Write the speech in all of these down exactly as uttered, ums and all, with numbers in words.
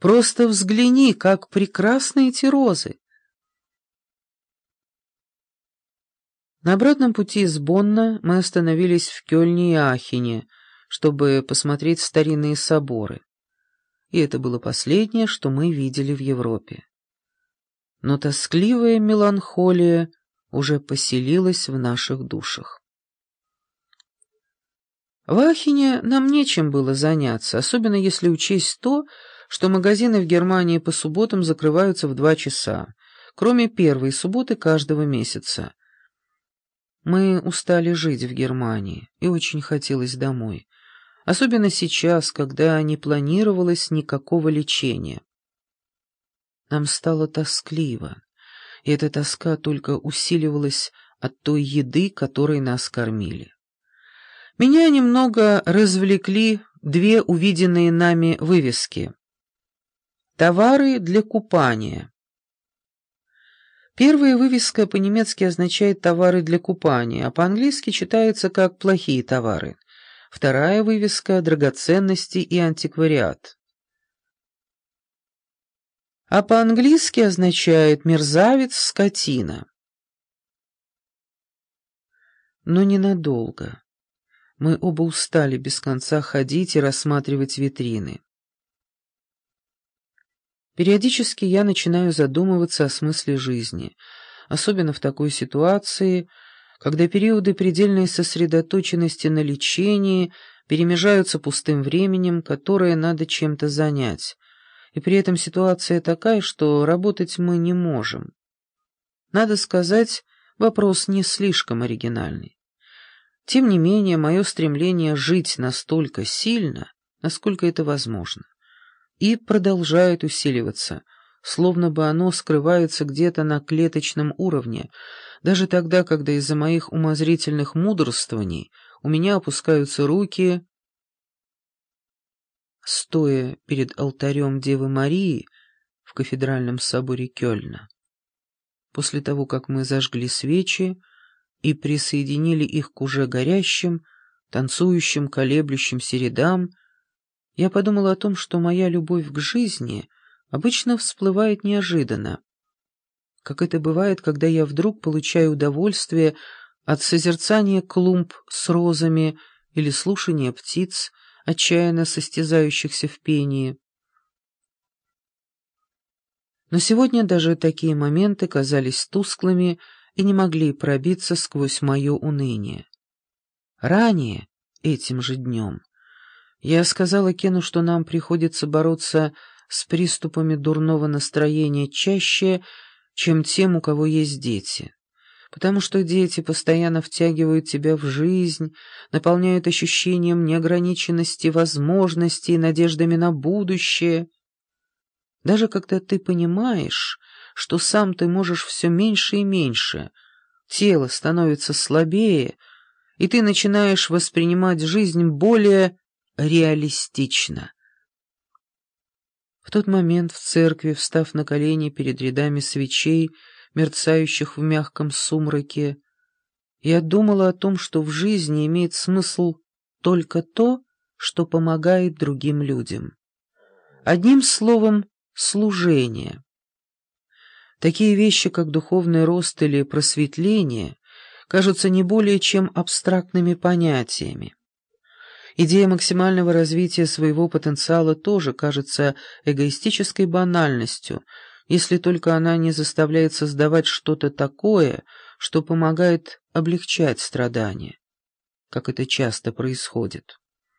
Просто взгляни, как прекрасны эти розы!» На обратном пути из Бонна мы остановились в Кёльне и Ахене, чтобы посмотреть старинные соборы. И это было последнее, что мы видели в Европе. Но тоскливая меланхолия уже поселилась в наших душах. В Ахене нам нечем было заняться, особенно если учесть то, что магазины в Германии по субботам закрываются в два часа, кроме первой субботы каждого месяца. Мы устали жить в Германии, и очень хотелось домой, особенно сейчас, когда не планировалось никакого лечения. Нам стало тоскливо, и эта тоска только усиливалась от той еды, которой нас кормили. Меня немного развлекли две увиденные нами вывески. «Товары для купания». Первая вывеска по-немецки означает «товары для купания», а по-английски читается как «плохие товары». Вторая вывеска — «драгоценности и антиквариат». А по-английски означает «мерзавец, скотина». Но ненадолго. Мы оба устали без конца ходить и рассматривать витрины. Периодически я начинаю задумываться о смысле жизни, особенно в такой ситуации, когда периоды предельной сосредоточенности на лечении перемежаются пустым временем, которое надо чем-то занять, и при этом ситуация такая, что работать мы не можем. Надо сказать, вопрос не слишком оригинальный. Тем не менее, мое стремление жить настолько сильно, насколько это возможно, и продолжает усиливаться, словно бы оно скрывается где-то на клеточном уровне, даже тогда, когда из-за моих умозрительных мудрствований у меня опускаются руки. Стоя перед алтарем Девы Марии в кафедральном соборе Кёльна, после того, как мы зажгли свечи и присоединили их к уже горящим, танцующим, колеблющимся рядам, я подумала о том, что моя любовь к жизни обычно всплывает неожиданно, как это бывает, когда я вдруг получаю удовольствие от созерцания клумб с розами или слушания птиц, отчаянно состязающихся в пении. Но сегодня даже такие моменты казались тусклыми и не могли пробиться сквозь мое уныние. Ранее, этим же днем, я сказала Кену, что нам приходится бороться с приступами дурного настроения чаще, чем тем, у кого есть дети, потому что дети постоянно втягивают тебя в жизнь, наполняют ощущением неограниченности возможностей и надеждами на будущее. Даже когда ты понимаешь, что сам ты можешь все меньше и меньше, тело становится слабее, и ты начинаешь воспринимать жизнь более реалистично. В тот момент в церкви, встав на колени перед рядами свечей, мерцающих в мягком сумраке, я думала о том, что в жизни имеет смысл только то, что помогает другим людям. Одним словом, служение. Такие вещи, как духовный рост или просветление, кажутся не более чем абстрактными понятиями. Идея максимального развития своего потенциала тоже кажется эгоистической банальностью, если только она не заставляет создавать что-то такое, что помогает облегчать страдания, как это часто происходит.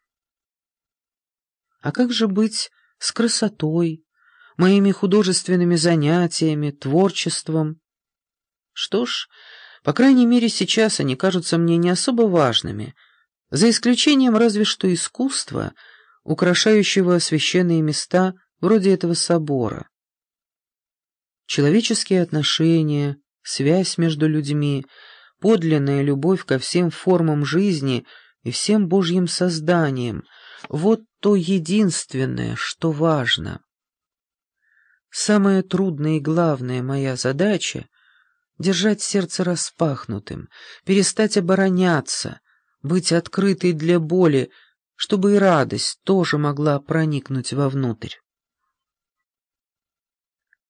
А как же быть с красотой, моими художественными занятиями, творчеством? Что ж, по крайней мере, сейчас они кажутся мне не особо важными, за исключением разве что искусства, украшающего священные места вроде этого собора. Человеческие отношения, связь между людьми, подлинная любовь ко всем формам жизни и всем Божьим созданиям — вот то единственное, что важно. Самая трудная и главная моя задача — держать сердце распахнутым, перестать обороняться, быть открытой для боли, чтобы и радость тоже могла проникнуть вовнутрь.